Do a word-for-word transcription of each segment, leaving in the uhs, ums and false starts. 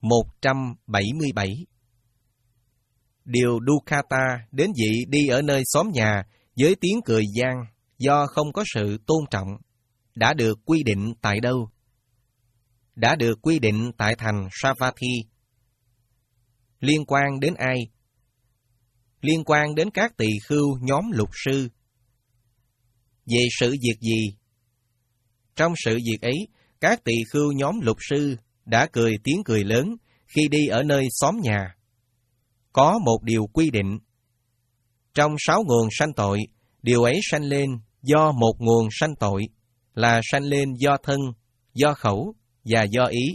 một trăm bảy mươi bảy. Điều Dukkata đến vị đi ở nơi xóm nhà với tiếng cười gian do không có sự tôn trọng, đã được quy định tại đâu? Đã được quy định tại thành Savatthi. Liên quan đến ai? Liên quan đến các tỳ khưu nhóm lục sư. Về sự việc gì? Trong sự việc ấy, các tỳ khưu nhóm lục sư đã cười tiếng cười lớn khi đi ở nơi xóm nhà. Có một điều quy định. Trong sáu nguồn sanh tội, điều ấy sanh lên do một nguồn sanh tội, là sanh lên do thân, do khẩu và do ý.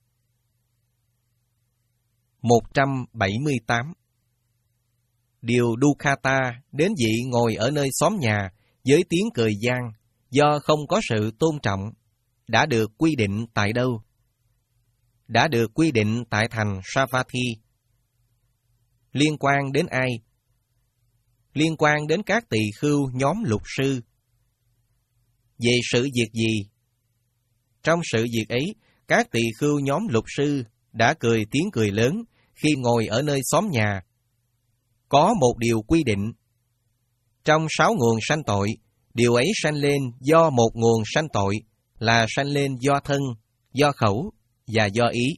một trăm bảy mươi tám. Điều Dukkata đến vị ngồi ở nơi xóm nhà với tiếng cười gian do không có sự tôn trọng, đã được quy định tại đâu? Đã được quy định tại thành Savatthi. Liên quan đến ai? Liên quan đến các tỳ khưu nhóm lục sư. Về sự việc gì? Trong sự việc ấy, các tỳ khưu nhóm lục sư đã cười tiếng cười lớn khi ngồi ở nơi xóm nhà. Có một điều quy định. Trong sáu nguồn sanh tội, điều ấy sanh lên do một nguồn sanh tội, là sanh lên do thân, do khẩu và do ý.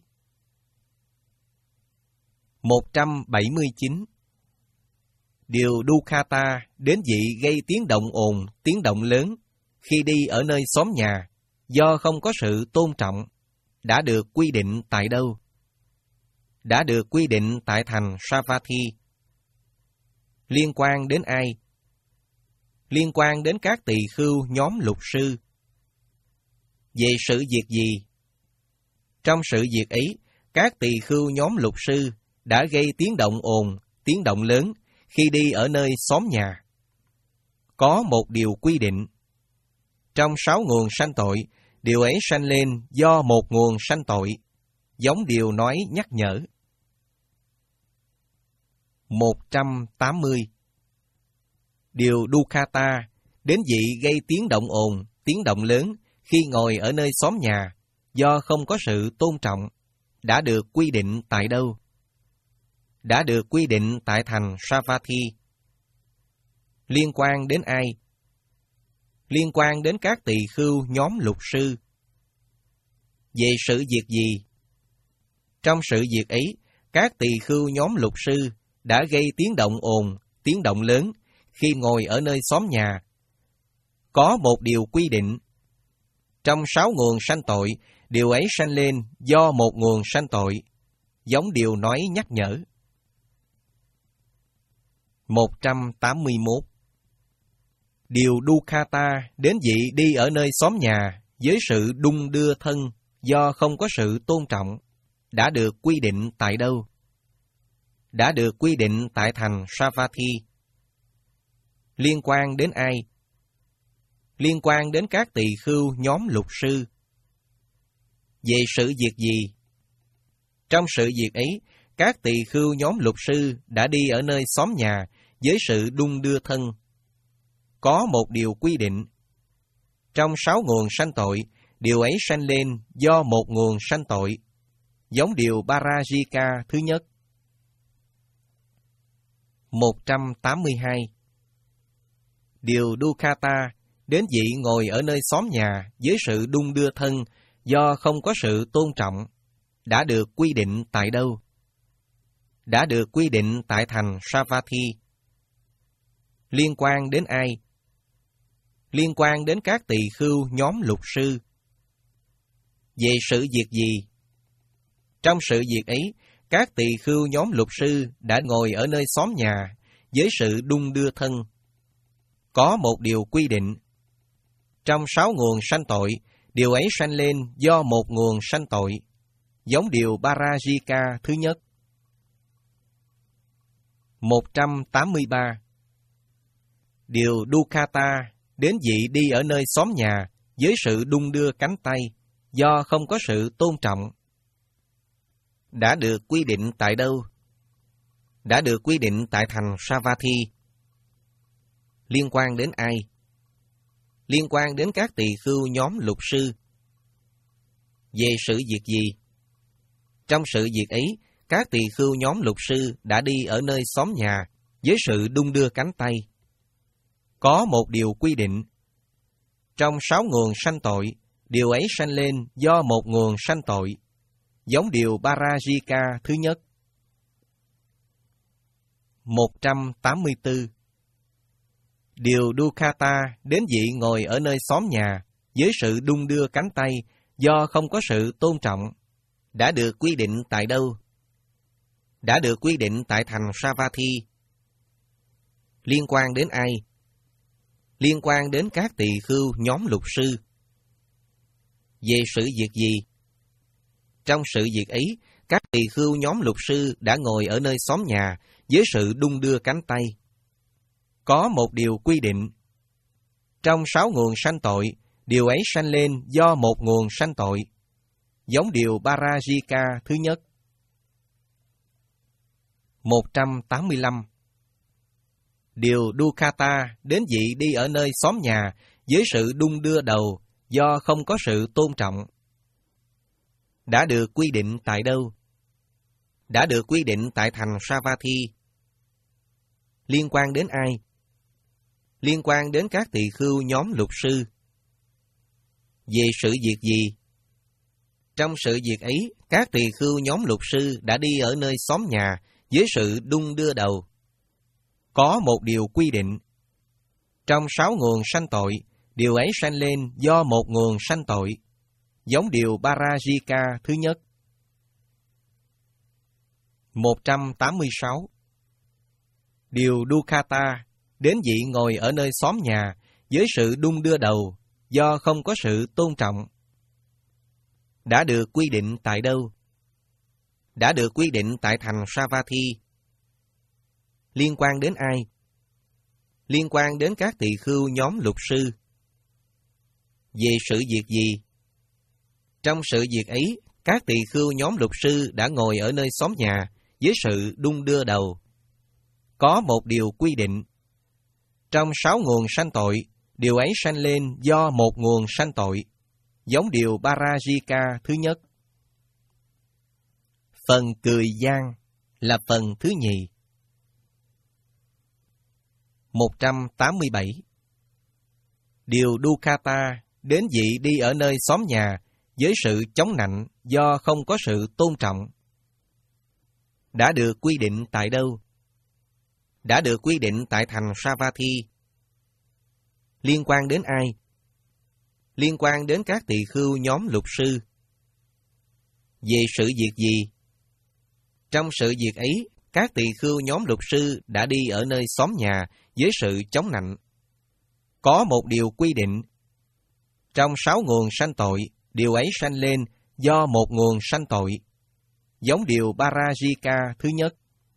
một trăm bảy mươi chín. Điều Dukkata đến vị gây tiếng động ồn, tiếng động lớn khi đi ở nơi xóm nhà do không có sự tôn trọng, đã được quy định tại đâu? Đã được quy định tại thành Savatthi. Liên quan đến ai? Liên quan đến các tỳ khưu nhóm lục sư. Về sự việc gì? Trong sự việc ấy, các tỳ khưu nhóm lục sư đã gây tiếng động ồn, tiếng động lớn khi đi ở nơi xóm nhà. Có một điều quy định. Trong sáu nguồn sanh tội, điều ấy sanh lên do một nguồn sanh tội, giống điều nói nhắc nhở. một trăm tám mươi. Điều Dukkata đến vị gây tiếng động ồn, tiếng động lớn khi ngồi ở nơi xóm nhà do không có sự tôn trọng, đã được quy định tại đâu? Đã được quy định tại thành Savatthi. Liên quan đến ai? Liên quan đến các tỳ khưu nhóm lục sư. Về sự việc gì? Trong sự việc ấy, các tỳ khưu nhóm lục sư đã gây tiếng động ồn, tiếng động lớn khi ngồi ở nơi xóm nhà. Có một điều quy định. Trong sáu nguồn sanh tội, điều ấy sanh lên do một nguồn sanh tội, giống điều nói nhắc nhở. một trăm tám mươi mốt. Điều Dukkata đến vị đi ở nơi xóm nhà với sự đung đưa thân do không có sự tôn trọng, đã được quy định tại đâu? Đã được quy định tại thành Savatthi. Liên quan đến ai? Liên quan đến các tỳ khưu nhóm lục sư. Về sự việc gì? Trong sự việc ấy, các tỳ khưu nhóm lục sư đã đi ở nơi xóm nhà với sự đung đưa thân. Có một điều quy định. Trong sáu nguồn sanh tội, điều ấy sanh lên do một nguồn sanh tội, giống điều Parajika thứ nhất. một trăm tám mươi hai. Điều Dukkata đến vị ngồi ở nơi xóm nhà với sự đung đưa thân do không có sự tôn trọng, đã được quy định tại đâu? Đã được quy định tại thành Savatthi. Liên quan đến ai? Liên quan đến các tỳ khưu nhóm lục sư. Về sự việc gì? Trong sự việc ấy, các tỳ khưu nhóm lục sư đã ngồi ở nơi xóm nhà với sự đung đưa thân. Có một điều quy định. Trong sáu nguồn sanh tội, điều ấy sanh lên do một nguồn sanh tội, giống điều Parajika thứ nhất. một trăm tám mươi ba. Điều Dukkata đến vị đi ở nơi xóm nhà với sự đung đưa cánh tay do không có sự tôn trọng, đã được quy định tại đâu? Đã được quy định tại thành Savatthi. Liên quan đến ai? Liên quan đến các tỳ khưu nhóm lục sư. Về sự việc gì? Trong sự việc ấy, các tỳ khưu nhóm luật sư đã đi ở nơi xóm nhà với sự đung đưa cánh tay. Có một điều quy định. Trong sáu nguồn sanh tội, điều ấy sanh lên do một nguồn sanh tội, giống điều Parajika thứ nhất. một trăm tám mươi tư. Điều Dukkata đến vị ngồi ở nơi xóm nhà với sự đung đưa cánh tay do không có sự tôn trọng, đã được quy định tại đâu? Đã được quy định tại thành Savatthi. Liên quan đến ai? Liên quan đến các tỳ khưu nhóm luật sư. Về sự việc gì? Trong sự việc ấy, các tỳ khưu nhóm luật sư đã ngồi ở nơi xóm nhà với sự đung đưa cánh tay. Có một điều quy định. Trong sáu nguồn sanh tội, điều ấy sanh lên do một nguồn sanh tội, giống điều Parajika thứ nhất. một trăm tám mươi lăm. Điều Dukkata đến vị đi ở nơi xóm nhà với sự đung đưa đầu do không có sự tôn trọng, đã được quy định tại đâu? Đã được quy định tại thành Savatthi. Liên quan đến ai? Liên quan đến các tỳ khưu nhóm luật sư. Về sự việc gì? Trong sự việc ấy, các tỳ khưu nhóm luật sư đã đi ở nơi xóm nhà với sự đung đưa đầu. Có một điều quy định. Trong sáu nguồn sanh tội, điều ấy sanh lên do một nguồn sanh tội, giống điều Parajika thứ nhất. một trăm tám mươi sáu. Điều Dukkata đến vị ngồi ở nơi xóm nhà với sự đung đưa đầu do không có sự tôn trọng, đã được quy định tại đâu? Đã được quy định tại thành Savatthi. Liên quan đến ai? Liên quan đến các tỳ khưu nhóm luật sư. Về sự việc gì? Trong sự việc ấy, các tỳ khưu nhóm luật sư đã ngồi ở nơi xóm nhà với sự đung đưa đầu. Có một điều quy định. Trong sáu nguồn sanh tội, điều ấy sanh lên do một nguồn sanh tội, giống điều Parajika thứ nhất. Phần cười gian là phần thứ nhì. một trăm tám mươi bảy. Điều Dukkata đến vị đi ở nơi xóm nhà với sự chống nạnh do không có sự tôn trọng, đã được quy định tại đâu? Đã được quy định tại thành Savatthi. Liên quan đến ai? Liên quan đến các tỳ khưu nhóm luật sư. Về sự việc gì? Trong sự việc ấy, các tỳ khưu nhóm luật sư đã đi ở nơi xóm nhà với sự chống nạnh. Có một điều quy định. Trong sáu nguồn sanh tội, điều ấy sanh lên do một nguồn sanh tội, giống điều Parajika thứ nhất.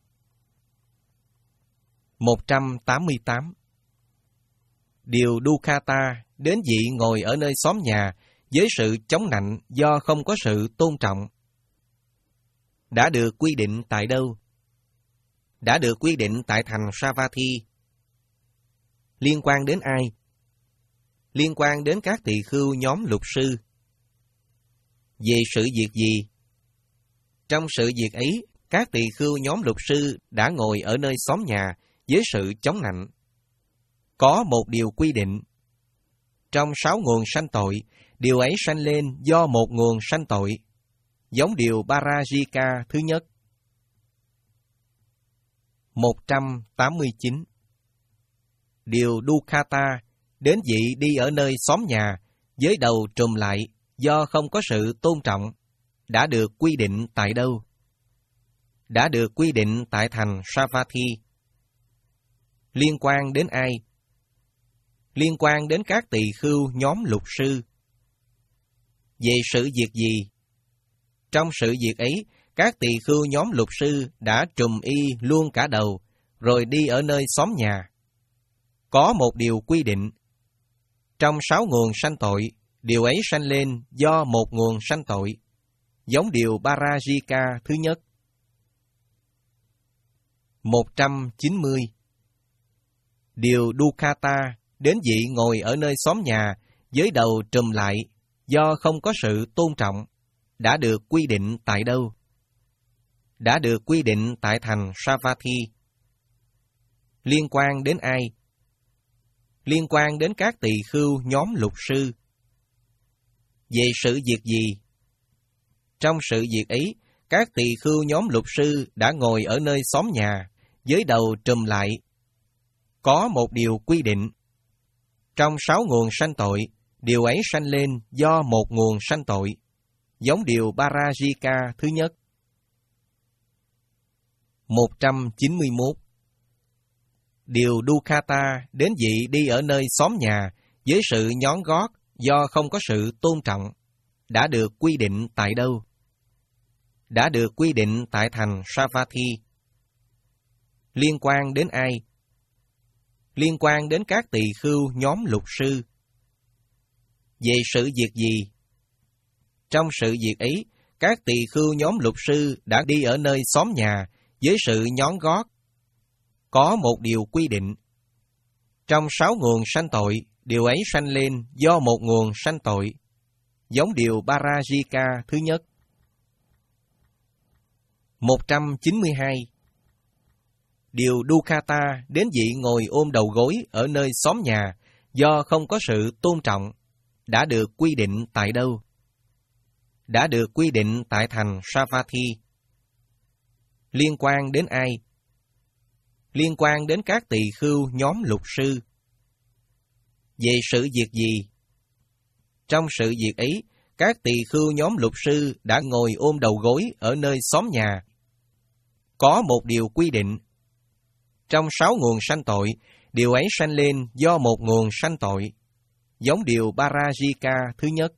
một trăm tám mươi tám. Điều Dukkata đến vị ngồi ở nơi xóm nhà với sự chống nạnh do không có sự tôn trọng, đã được quy định tại đâu? Đã được quy định tại thành Savatthi. Liên quan đến ai? Liên quan đến các tỳ khưu nhóm luật sư. Về sự việc gì? Trong sự việc ấy, các tỳ khưu nhóm luật sư đã ngồi ở nơi xóm nhà với sự chống nạnh. Có một điều quy định. Trong sáu nguồn sanh tội, điều ấy sanh lên do một nguồn sanh tội, giống điều Parajika thứ nhất. một trăm tám mươi chín. Điều Dukkata đến vị đi ở nơi xóm nhà với đầu trùm lại do không có sự tôn trọng, đã được quy định tại đâu? Đã được quy định tại thành Savatthi. Liên quan đến ai? Liên quan đến các tỳ khưu nhóm luật sư. Về sự việc gì? Trong sự việc ấy, các tỳ khưu nhóm luật sư đã trùm y luôn cả đầu, rồi đi ở nơi xóm nhà. Có một điều quy định. Trong sáu nguồn sanh tội, điều ấy sanh lên do một nguồn sanh tội, giống điều Parajika thứ nhất. một trăm chín mươi. Điều Dukkata đến vị ngồi ở nơi xóm nhà với đầu trùm lại do không có sự tôn trọng, đã được quy định tại đâu? đã được quy định tại thành Savatthi. Liên quan đến ai? Liên quan đến các tỳ khưu nhóm lục sư. Về sự việc gì? Trong sự việc ấy, các tỳ khưu nhóm lục sư đã ngồi ở nơi xóm nhà, với đầu trùm lại. Có một điều quy định. Trong sáu nguồn sanh tội, điều ấy sanh lên do một nguồn sanh tội, giống điều Parajika thứ nhất. một trăm chín mươi mốt. Điều Dukkata đến vị đi ở nơi xóm nhà với sự nhón gót do không có sự tôn trọng, đã được quy định tại đâu? Đã được quy định tại thành Savatthi. Liên quan đến ai? Liên quan đến các tỳ khưu nhóm lục sư. Về sự việc gì? Trong sự việc ấy, các tỳ khưu nhóm lục sư đã đi ở nơi xóm nhà với sự nhón gót. Có một điều quy định. Trong sáu nguồn sanh tội, điều ấy sanh lên do một nguồn sanh tội, giống điều Parajika thứ nhất. một trăm chín mươi hai. Điều Dukkata đến vị ngồi ôm đầu gối ở nơi xóm nhà do không có sự tôn trọng, đã được quy định tại đâu? Đã được quy định tại thành Savatthi. Liên quan đến ai? Liên quan đến các tỳ khưu nhóm lục sư. Về sự việc gì? Trong sự việc ấy, các tỳ khưu nhóm lục sư đã ngồi ôm đầu gối ở nơi xóm nhà. Có một điều quy định. Trong sáu nguồn sanh tội, điều ấy sanh lên do một nguồn sanh tội, giống điều Parajika thứ nhất.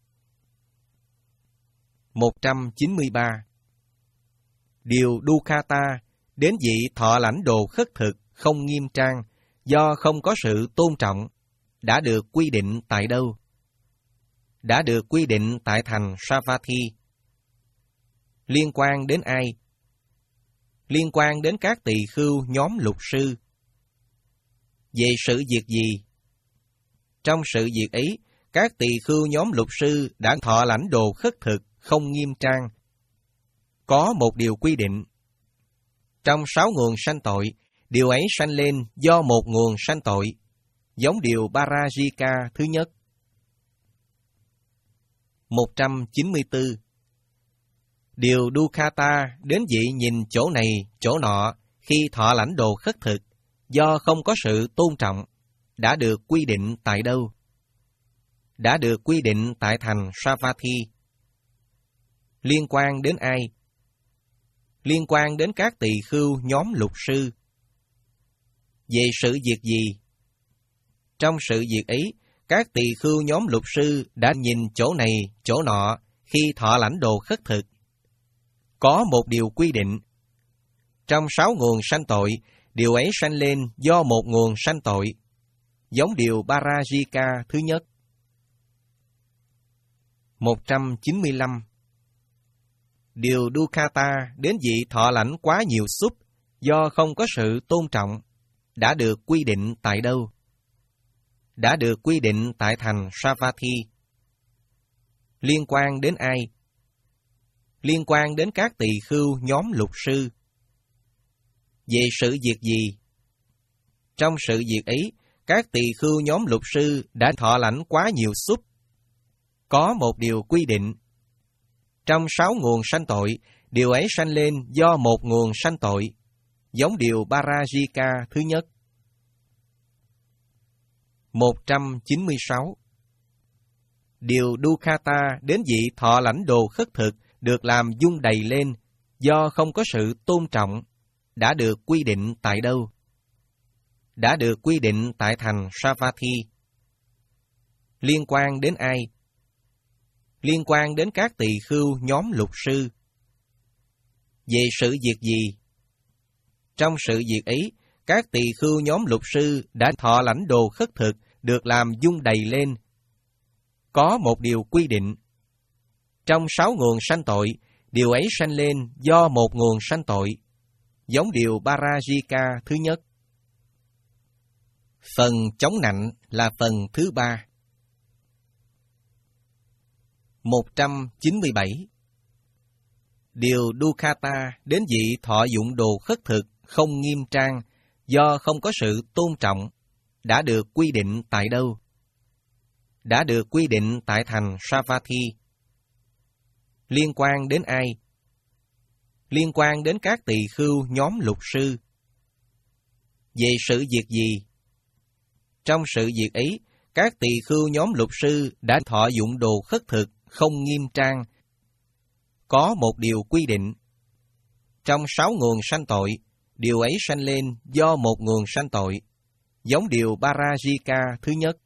một trăm chín mươi ba. Điều Dukkata đến vị thọ lãnh đồ khất thực không nghiêm trang do không có sự tôn trọng, đã được quy định tại đâu? Đã được quy định tại thành Savatthi. Liên quan đến ai? Liên quan đến các tỳ khưu nhóm lục sư. Về sự việc gì? Trong sự việc ấy, các tỳ khưu nhóm lục sư đã thọ lãnh đồ khất thực không nghiêm trang. Có một điều quy định. Trong sáu nguồn sanh tội, điều ấy sanh lên do một nguồn sanh tội, giống điều Parajika thứ nhất. một trăm chín mươi tư. Điều Dukkata đến vị nhìn chỗ này, chỗ nọ khi thọ lãnh đồ khất thực, do không có sự tôn trọng, đã được quy định tại đâu? Đã được quy định tại thành Savatthi. Liên quan đến ai? Liên quan đến các tỳ khưu nhóm lục sư. Về sự việc gì? Trong sự việc ấy, các tỳ khưu nhóm lục sư đã nhìn chỗ này, chỗ nọ khi thọ lãnh đồ khất thực. Có một điều quy định. Trong sáu nguồn sanh tội, điều ấy sanh lên do một nguồn sanh tội, giống điều Parajika thứ nhất. một trăm chín mươi lăm. Điều Dukkata đến vị thọ lãnh quá nhiều súp do không có sự tôn trọng, đã được quy định tại đâu? Đã được quy định tại thành Savatthi. Liên quan đến ai? Liên quan đến các tỳ khưu nhóm lục sư. Về sự việc gì? Trong sự việc ấy, các tỳ khưu nhóm lục sư đã thọ lãnh quá nhiều súp. Có một điều quy định. Trong sáu nguồn sanh tội, điều ấy sanh lên do một nguồn sanh tội, giống điều Parajika thứ nhất. một trăm chín mươi sáu. Điều Dukkata đến vị thọ lãnh đồ khất thực được làm dung đầy lên do không có sự tôn trọng, đã được quy định tại đâu? Đã được quy định tại thành Savatthi. Liên quan đến ai? Liên quan đến các tỳ khưu nhóm lục sư. Về sự việc gì? Trong sự việc ấy, các tỳ khưu nhóm lục sư đã thọ lãnh đồ khất thực được làm dung đầy lên. Có một điều quy định. Trong sáu nguồn sanh tội, điều ấy sanh lên do một nguồn sanh tội, giống điều Parajika thứ nhất. Phần chống nạnh là phần thứ ba. một trăm chín mươi bảy. Điều Dukkata đến vị thọ dụng đồ khất thực không nghiêm trang do không có sự tôn trọng đã được quy định tại đâu? Đã được quy định tại thành Savatthi. Liên quan đến ai? Liên quan đến các tỳ khưu nhóm lục sư. Về sự việc gì? Trong sự việc ấy, các tỳ khưu nhóm lục sư đã thọ dụng đồ khất thực không nghiêm trang. Có một điều quy định. Trong sáu nguồn sanh tội, điều ấy sanh lên do một nguồn sanh tội, giống điều Parajika thứ nhất.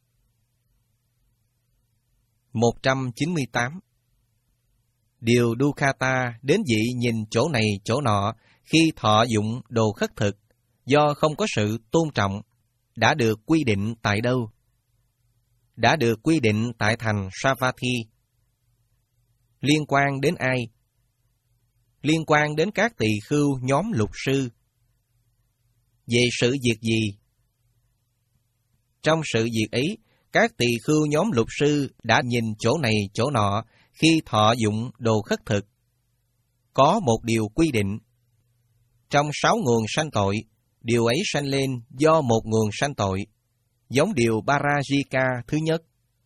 một trăm chín mươi tám. Điều Dukkata đến vị nhìn chỗ này chỗ nọ khi thọ dụng đồ khất thực do không có sự tôn trọng đã được quy định tại đâu? Đã được quy định tại thành Savatthi. Liên quan đến ai? Liên quan đến các tỳ khưu nhóm lục sư. Về sự việc gì? Trong sự việc ấy, các tỳ khưu nhóm lục sư đã nhìn chỗ này chỗ nọ khi thọ dụng đồ khất thực. Có một điều quy định. Trong sáu nguồn sanh tội, điều ấy sanh lên do một nguồn sanh tội, giống điều Parajika thứ nhất.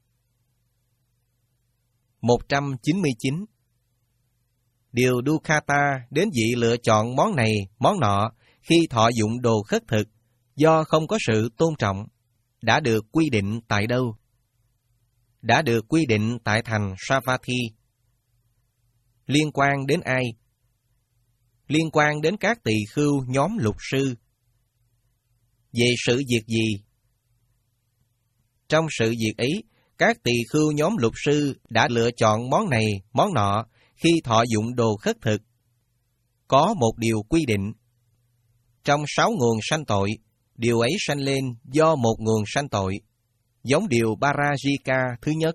một trăm chín mươi chín. Điều Dukkata đến vị lựa chọn món này, món nọ khi thọ dụng đồ khất thực do không có sự tôn trọng đã được quy định tại đâu? Đã được quy định tại thành Savatthi. Liên quan đến ai? Liên quan đến các tỳ khưu nhóm lục sư. Về sự việc gì? Trong sự việc ấy, các tỳ khưu nhóm lục sư đã lựa chọn món này, món nọ khi thọ dụng đồ khất thực. Có một điều quy định. Trong sáu nguồn sanh tội, điều ấy sanh lên do một nguồn sanh tội, giống điều Parajika thứ nhất.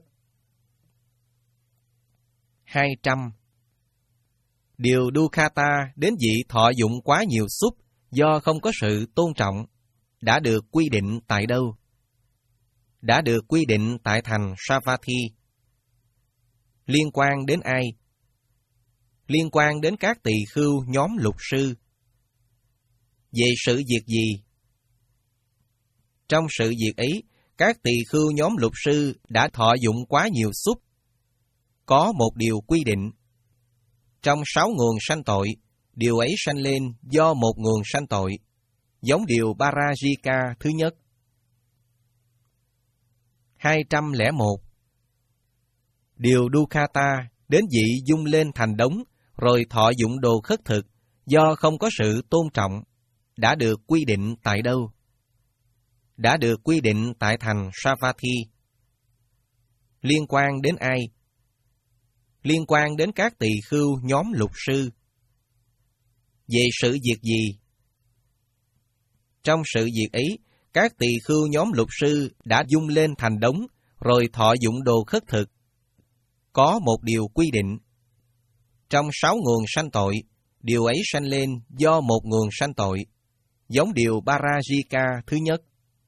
hai trăm. Điều Dukkata đến vị thọ dụng quá nhiều xúc do không có sự tôn trọng đã được quy định tại đâu? Đã được quy định tại thành Savatthi. Liên quan đến ai? Liên quan đến các tỳ khưu nhóm lục sư. Về sự việc gì? Trong sự việc ấy, các tỳ khưu nhóm lục sư đã thọ dụng quá nhiều xúc. Có một điều quy định. Trong sáu nguồn sanh tội, điều ấy sanh lên do một nguồn sanh tội, giống điều Parajika thứ nhất. hai trăm lẻ một. Điều Dukkata đến vị dung lên thành đống rồi thọ dụng đồ khất thực do không có sự tôn trọng đã được quy định tại đâu? Đã được quy định tại thành Savatthi. Liên quan đến ai? Liên quan đến các tỳ khưu nhóm lục sư. Về sự việc gì? Trong sự việc ấy, các tỳ khưu nhóm lục sư đã dung lên thành đống rồi thọ dụng đồ khất thực. Có một điều quy định. Trong sáu nguồn sanh tội, điều ấy sanh lên do một nguồn sanh tội, giống điều Parajika thứ nhất.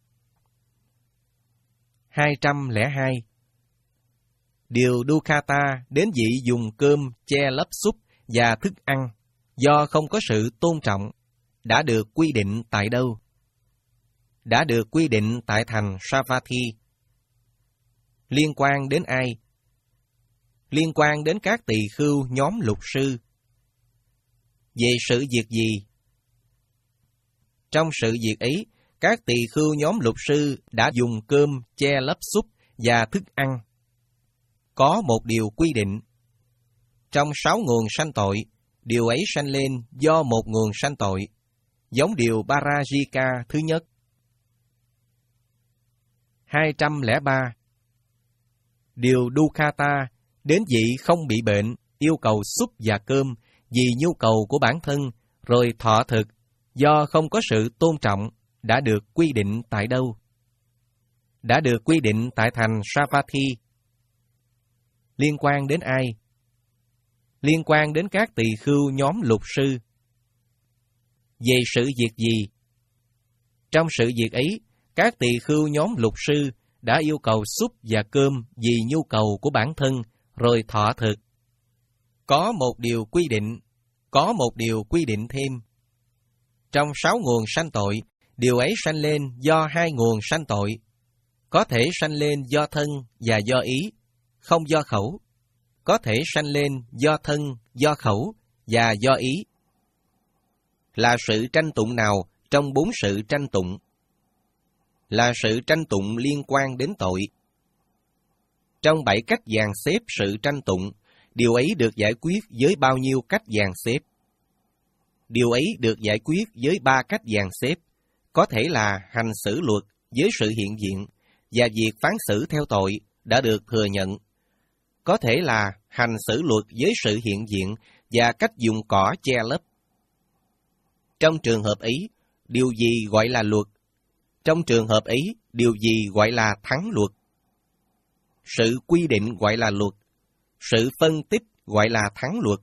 hai trăm lẻ hai. Điều Dukkata đến vị dùng cơm che lấp xúc và thức ăn do không có sự tôn trọng đã được quy định tại đâu? Đã được quy định tại thành Savatthi. Liên quan đến ai? Liên quan đến các tỳ khưu nhóm lục sư. Về sự việc gì? Trong sự việc ấy, các tỳ khưu nhóm lục sư đã dùng cơm che lấp xúc và thức ăn. Có một điều quy định. Trong sáu nguồn sanh tội, điều ấy sanh lên do một nguồn sanh tội, giống điều Parajika thứ nhất. hai trăm lẻ ba. Điều Dukkata đến vị không bị bệnh, yêu cầu súp và cơm vì nhu cầu của bản thân, rồi thọ thực, do không có sự tôn trọng, đã được quy định tại đâu? Đã được quy định tại thành Savatthi. Liên quan đến ai? Liên quan đến các tỳ khưu nhóm lục sư. Về sự việc gì? Trong sự việc ấy, các tỳ khưu nhóm lục sư đã yêu cầu súp và cơm vì nhu cầu của bản thân, rồi thọ thực. Có một điều quy định, có một điều quy định thêm. Trong sáu nguồn sanh tội, điều ấy sanh lên do hai nguồn sanh tội. Có thể sanh lên do thân và do ý, không do khẩu. Có thể sanh lên do thân, do khẩu và do ý. Là sự tranh tụng nào trong bốn sự tranh tụng? Là sự tranh tụng liên quan đến tội. Trong bảy cách dàn xếp sự tranh tụng, điều ấy được giải quyết với bao nhiêu cách dàn xếp? Điều ấy được giải quyết với ba cách dàn xếp, có thể là hành xử luật với sự hiện diện và việc phán xử theo tội đã được thừa nhận. Có thể là hành xử luật với sự hiện diện và cách dùng cỏ che lấp. Trong trường hợp ấy, điều gì gọi là luật? Trong trường hợp ấy, điều gì gọi là thắng luật? Sự quy định gọi là luật, sự phân tích gọi là thắng luật.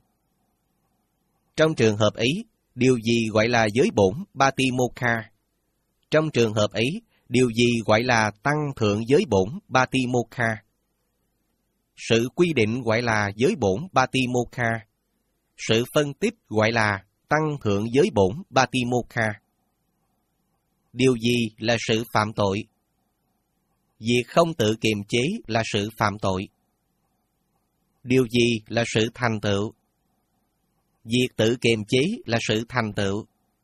Trong trường hợp ấy, điều gì gọi là giới bổn Batimokha? Trong trường hợp ấy, điều gì gọi là tăng thượng giới bổn Batimokha? Sự quy định gọi là giới bổn Batimokha. Sự phân tích gọi là tăng thượng giới bổn Batimokha. Điều gì là sự phạm tội? Việc không tự kiềm chế là sự phạm tội. Điều gì là sự thành tựu? Việc tự kiềm chế là sự thành tựu.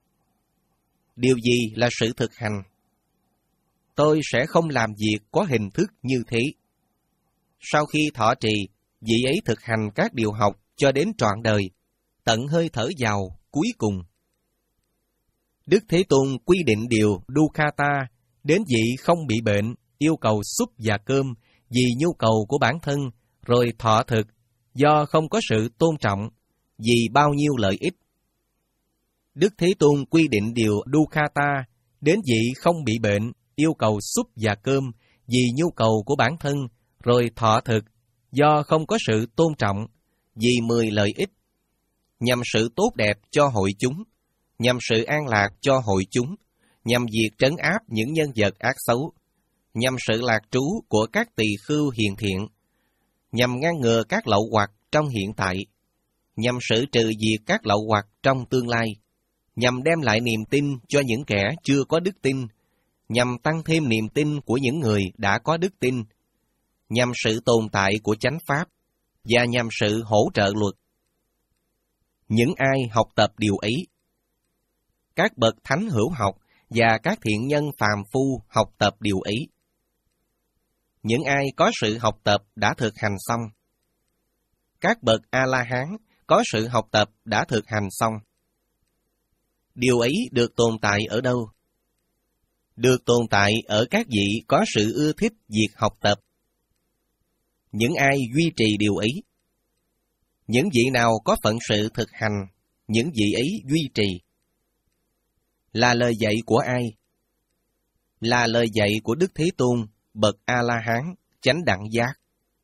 Điều gì là sự thực hành? Tôi sẽ không làm việc có hình thức như thế. Sau khi thọ trì, vị ấy thực hành các điều học cho đến trọn đời, tận hơi thở vào cuối cùng. Đức Thế Tôn quy định điều Dukkata đến vị không bị bệnh, yêu cầu súp và cơm vì nhu cầu của bản thân, rồi thọ thực do không có sự tôn trọng vì bao nhiêu lợi ích. Đức Thế Tôn quy định điều Dukkata đến vị không bị bệnh, yêu cầu súp và cơm vì nhu cầu của bản thân, rồi thọ thực do không có sự tôn trọng vì mười lợi ích, nhằm sự tốt đẹp cho hội chúng, nhằm sự an lạc cho hội chúng, nhằm việc trấn áp những nhân vật ác xấu, nhằm sự lạc trú của các tỳ khưu hiền thiện, nhằm ngăn ngừa các lậu hoặc trong hiện tại, nhằm xử trừ diệt các lậu hoặc trong tương lai, nhằm đem lại niềm tin cho những kẻ chưa có đức tin, nhằm tăng thêm niềm tin của những người đã có đức tin, nhằm sự tồn tại của chánh pháp, và nhằm sự hỗ trợ luật. Những ai học tập điều ấy, các bậc thánh hữu học và các thiện nhân phàm phu học tập điều ấy. Những ai có sự học tập đã thực hành xong. Các bậc A-la-hán có sự học tập đã thực hành xong. Điều ấy được tồn tại ở đâu? Được tồn tại ở các vị có sự ưa thích việc học tập. Những ai duy trì điều ấy? Những vị nào có phận sự thực hành, những vị ấy duy trì. Là lời dạy của ai? Là lời dạy của Đức Thế Tôn, bậc A-la-hán, chánh đẳng giác.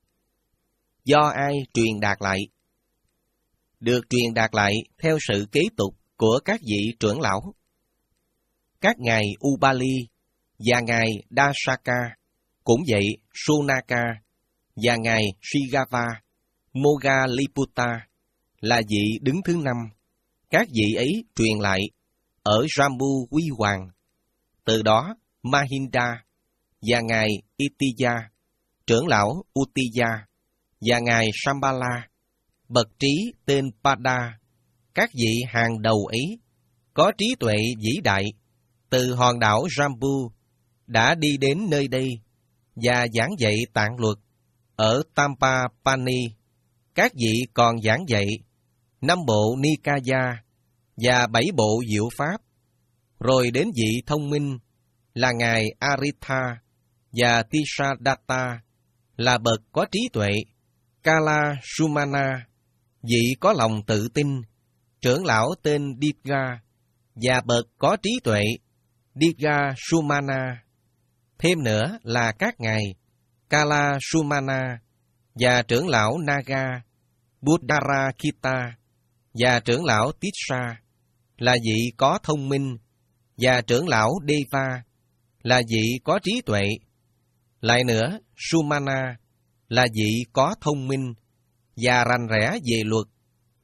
Do ai truyền đạt lại? Được truyền đạt lại theo sự kế tục của các vị trưởng lão. Các ngài Ubali và ngài Dasaka, cũng vậy Sunaka và ngài Shigava, Moggalliputta là vị đứng thứ năm. Các vị ấy truyền lại ở Jambu Huy Hoàng. Từ đó Mahinda và ngài Itiya, trưởng lão Uttiya, và ngài Shambhala, bậc trí tên Pada, các vị hàng đầu ấy, có trí tuệ vĩ đại, từ hòn đảo Jambu, đã đi đến nơi đây, và giảng dạy tạng luật ở Tampapani. Các vị còn giảng dạy năm bộ Nikaya và bảy bộ diệu pháp, rồi đến vị thông minh là ngài Aritha và Tisadatta, là bậc có trí tuệ, Kala Sumana, vị có lòng tự tin, trưởng lão tên Diga, và bậc có trí tuệ, Diga Sumana. Thêm nữa là các ngài Kala Sumana và trưởng lão Naga, Buddharakita và trưởng lão Tissa, là vị có thông minh, và trưởng lão Deva, là vị có trí tuệ. Lại nữa, Sumana là vị có thông minh và rành rẽ về luật,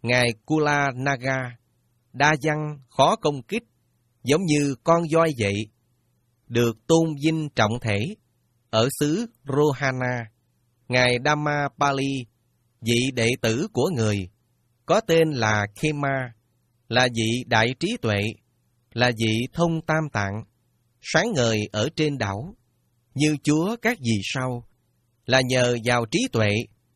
Ngài Kula Naga, đa văn, khó công kích, giống như con voi vậy, được tôn vinh trọng thể ở xứ Rohana. Ngài Dhammapali, vị đệ tử của người, có tên là Khema, là vị đại trí tuệ, là vị thông tam tạng, sáng ngời ở trên đảo, như Chúa các vì sao, là nhờ vào trí tuệ.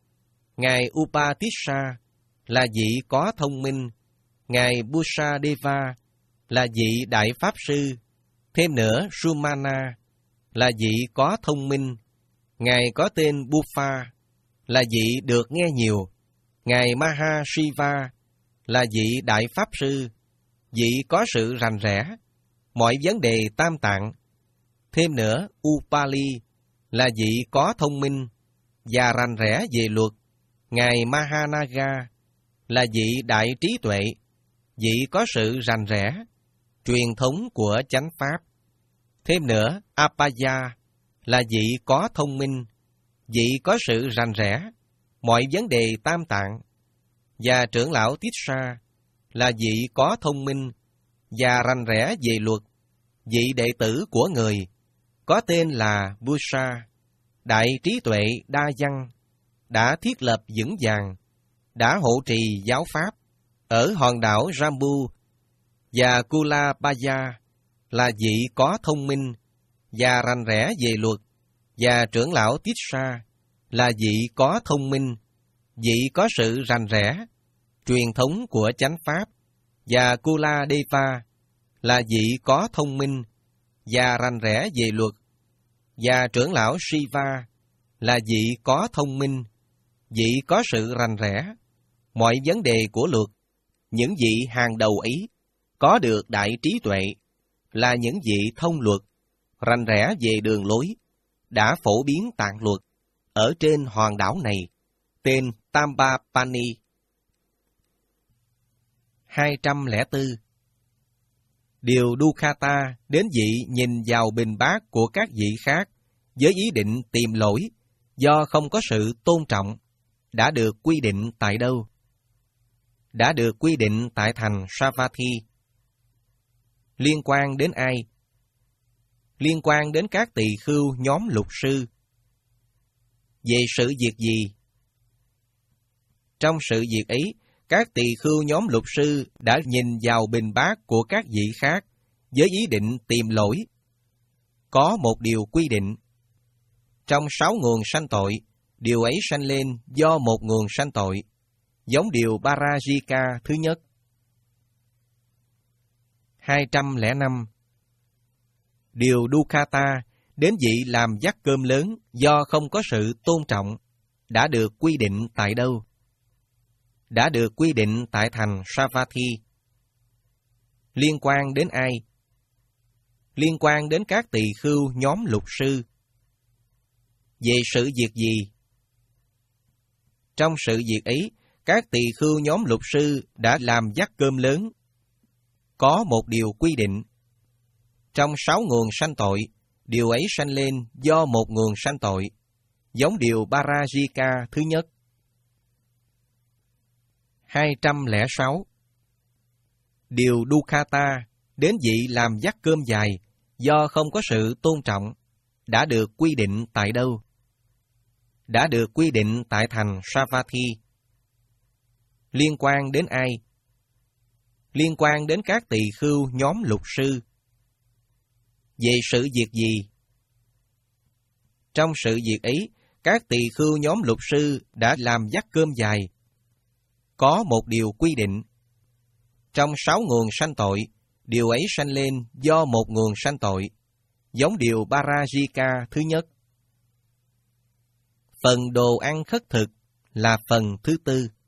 Ngài Upatissa, là vị có thông minh. Ngài Busadeva, là vị đại pháp sư. Thêm nữa, Sumana, là vị có thông minh. Ngài có tên Bufa, là vị được nghe nhiều. Ngài Mahashiva, là vị đại pháp sư, vị có sự rành rẽ mọi vấn đề tam tạng. Thêm nữa, Upali, là vị có thông minh và rành rẽ về luật. Ngài Mahanaga, là vị đại trí tuệ, vị có sự rành rẽ truyền thống của chánh pháp. Thêm nữa, Apaya, là vị có thông minh, vị có sự rành rẽ mọi vấn đề tam tạng. Và trưởng lão Tissa, là vị có thông minh và rành rẽ về luật, vị đệ tử của người, có tên là Busa, đại trí tuệ đa văn, đã thiết lập vững vàng, đã hộ trì giáo pháp ở hòn đảo Jambu. Và Kulabaya, là vị có thông minh và rành rẽ về luật, và trưởng lão Tissa, là vị có thông minh, vị có sự rành rẽ truyền thống của chánh pháp. Và Kuladeva, là vị có thông minh và rành rẽ về luật, và trưởng lão Shiva, là vị có thông minh, vị có sự rành rẽ mọi vấn đề của luật. Những vị hàng đầu ấy có được đại trí tuệ, là những vị thông luật, rành rẽ về đường lối, đã phổ biến tạng luật ở trên hòn đảo này, tên Tambapani. hai trăm lẻ bốn. Điều Dukkata đến vị nhìn vào bình bát của các vị khác với ý định tìm lỗi do không có sự tôn trọng, đã được quy định tại đâu? Đã được quy định tại thành Savatthi. Liên quan đến ai? Liên quan đến các tỳ khưu nhóm lục sư. Về sự việc gì? Trong sự việc ấy, các tỳ khưu nhóm lục sư đã nhìn vào bình bát của các vị khác với ý định tìm lỗi. Có một điều quy định. Trong sáu nguồn sanh tội, điều ấy sanh lên do một nguồn sanh tội, giống điều Parajika thứ nhất. hai trăm lẻ năm. Điều Dukkata đến vị làm vắt cơm lớn do không có sự tôn trọng, đã được quy định tại đâu? Đã được quy định tại thành Savatthi. Liên quan đến ai? Liên quan đến các tỳ khưu nhóm lục sư. Về sự việc gì? Trong sự việc ấy, các tỳ khưu nhóm lục sư đã làm vắt cơm lớn. Có một điều quy định. Trong sáu nguồn sanh tội, điều ấy sanh lên do một nguồn sanh tội, giống điều Parajika thứ nhất. hai trăm lẻ sáu. Điều Dukkata đến vị làm vắt cơm dài do không có sự tôn trọng, đã được quy định tại đâu? Đã được quy định tại thành Savatthi. Liên quan đến ai? Liên quan đến các tỳ khưu nhóm lục sư. Về sự việc gì? Trong sự việc ấy, các tỳ khưu nhóm lục sư đã làm vắt cơm dài. Có một điều quy định. Trong sáu nguồn sanh tội, điều ấy sanh lên do một nguồn sanh tội, giống điều Parajika thứ nhất. Phần đồ ăn khất thực là phần thứ tư.